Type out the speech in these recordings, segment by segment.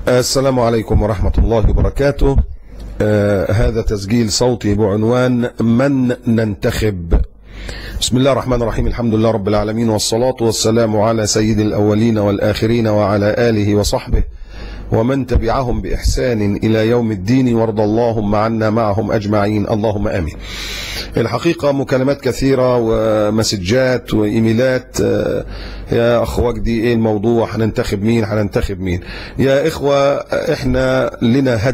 السلام عليكم ورحمة الله وبركاته. هذا تسجيل صوتي بعنوان من ننتخب. بسم الله الرحمن الرحيم، الحمد لله رب العالمين، والصلاة والسلام على سيد الأولين والآخرين وعلى آله وصحبه ومن تبعهم بإحسان إلى يوم الدين، وارض اللهم عنا معهم أجمعين، اللهم آمين. الحقيقة مكالمات كثيرة ومسجات وإيميلات، يا أخ وجدي إيه الموضوع، هننتخب مين يا إخوة. إحنا لنا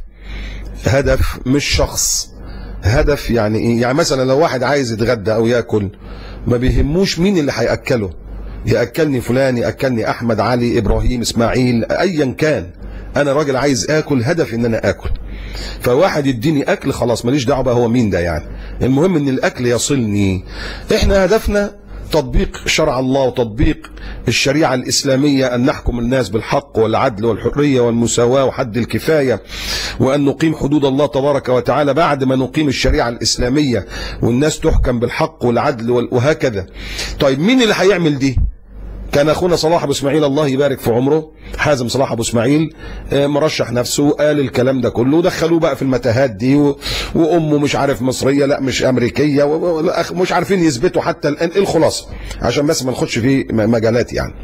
هدف مش شخص. هدف يعني إيه؟ يعني مثلا لو واحد عايز يتغدى أو يأكل ما بيهموش مين اللي هيأكله، يأكلني فلان، يأكلني أحمد، علي، إبراهيم، إسماعيل، أيا كان. أنا راجل عايز آكل، هدفي إن أنا آكل. فواحد يديني أكل خلاص ماليش دعوة بقى هو مين ده، يعني المهم إن الأكل يصلني. إحنا هدفنا تطبيق شرع الله وتطبيق الشريعة الإسلامية، أن نحكم الناس بالحق والعدل والحرية والمساواة وحد الكفاية، وأن نقيم حدود الله تبارك وتعالى بعد ما نقيم الشريعة الإسلامية، والناس تحكم بالحق والعدل وهكذا. طيب مين اللي هيعمل دي؟ كان أخونا صلاح أبو إسماعيل الله يبارك في عمره، حازم صلاح أبو إسماعيل، مرشح نفسه، قال الكلام ده كله، ودخلوه بقى في المتاهات دي، وأمه مش عارف مصرية لا مش أمريكية، مش عارفين يثبتوا حتى الآن. الخلاصة عشان بس ما نخش في مجالات، يعني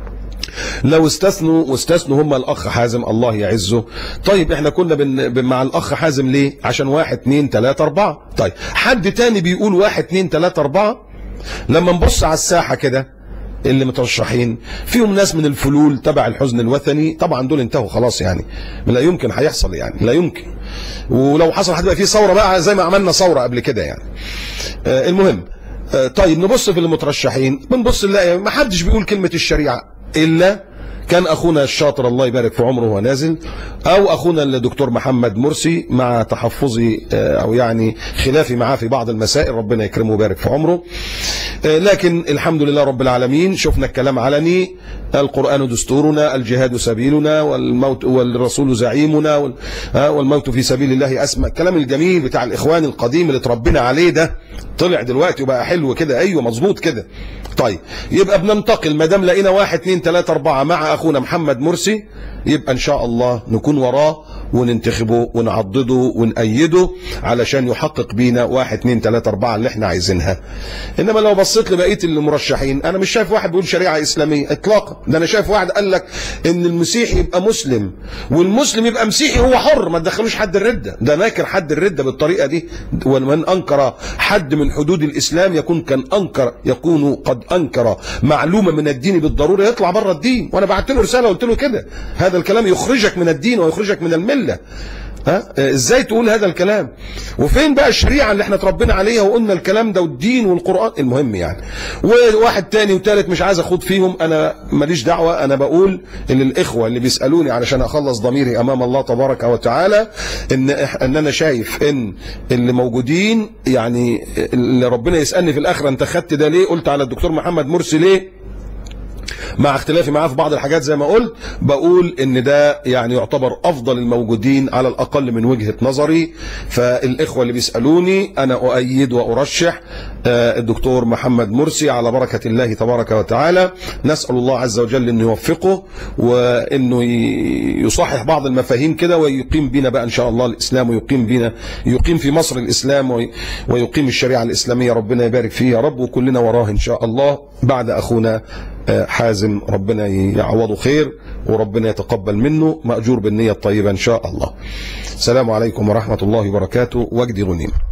لو واستثنوا هم الأخ حازم الله يعزه. طيب احنا كنا مع الأخ حازم ليه؟ عشان 1 2 3 4. طيب حد تاني بيقول 1 2 3 4. لما نبص على الساحة كده اللي مترشحين فيهم ناس من الفلول تبع الحزن الوثني، طبعا دول انتهوا خلاص، يعني لا يمكن هيحصل، يعني لا يمكن، ولو حصل هتبقى في ثوره بقى زي ما عملنا ثوره قبل كده يعني. المهم، طيب نبص في المترشحين، بنبص نلاقي ما حدش بيقول كلمه الشريعه الا كان اخونا الشاطر الله يبارك في عمره وهو نازل، او اخونا الدكتور محمد مرسي مع تحفظي او يعني خلافي معاه في بعض المسائل، ربنا يكرمه ويبارك في عمره. لكن الحمد لله رب العالمين شفنا الكلام علني، القرآن دستورنا، الجهاد سبيلنا، والموت والرسول زعيمنا، والموت في سبيل الله أسمى. الكلام الجميل بتاع الإخوان القديم اللي تربينا عليه ده طلع دلوقتي وبقى حلو كده، أيوه مظبوط كده. طيب يبقى بننتقل، ما دام لقينا 1 2 3 4 مع أخونا محمد مرسي، يبقى إن شاء الله نكون وراه وننتخبه ونعضده ونأيده علشان يحقق بينا 1 2 3 4 اللي احنا عايزينها. انما لو بصيت لبقيه المرشحين، انا مش شايف واحد بيقول شريعه اسلاميه اطلاقا. ده انا شايف واحد قال لك ان المسيحي يبقى مسلم والمسلم يبقى مسيحي، هو حر، ما تدخلوش حد الرده، ده ناكر حد الرده بالطريقه دي. ومن انكر حد من حدود الاسلام يكون قد انكر معلومه من الدين بالضروره، يطلع بره الدين. وانا بعت له رساله قلت له كده، هذا الكلام يخرجك من الدين ويخرجك من المله. ازاي تقول هذا الكلام؟ وفين بقى الشريعه اللي احنا اتربينا عليها وقلنا الكلام ده والدين والقران؟ المهم يعني، وواحد تاني وتالت مش عايز اخوض فيهم، انا ماليش دعوه. انا بقول ان الاخوه اللي بيسالوني علشان اخلص ضميري امام الله تبارك وتعالى، ان انا شايف ان اللي موجودين، يعني اللي ربنا يسالني في الاخره انت خدت ده ليه؟ قلت على الدكتور محمد مرسي ليه؟ مع اختلافي معاه في بعض الحاجات زي ما قلت، بقول ان ده يعني يعتبر افضل الموجودين على الاقل من وجهة نظري. فالاخوة اللي بيسألوني انا اؤيد وارشح الدكتور محمد مرسي على بركة الله تبارك وتعالى. نسأل الله عز وجل انه يوفقه وانه يصحح بعض المفاهيم كده، ويقيم بنا بقى ان شاء الله الاسلام، يقيم في مصر الاسلام، ويقيم الشريعة الاسلامية. ربنا يبارك فيه يا رب، وكلنا وراه ان شاء الله بعد اخونا حازم. ربنا يعوضه خير وربنا يتقبل منه، مأجور بالنية الطيبة إن شاء الله. السلام عليكم ورحمة الله وبركاته. وجدي غنيم.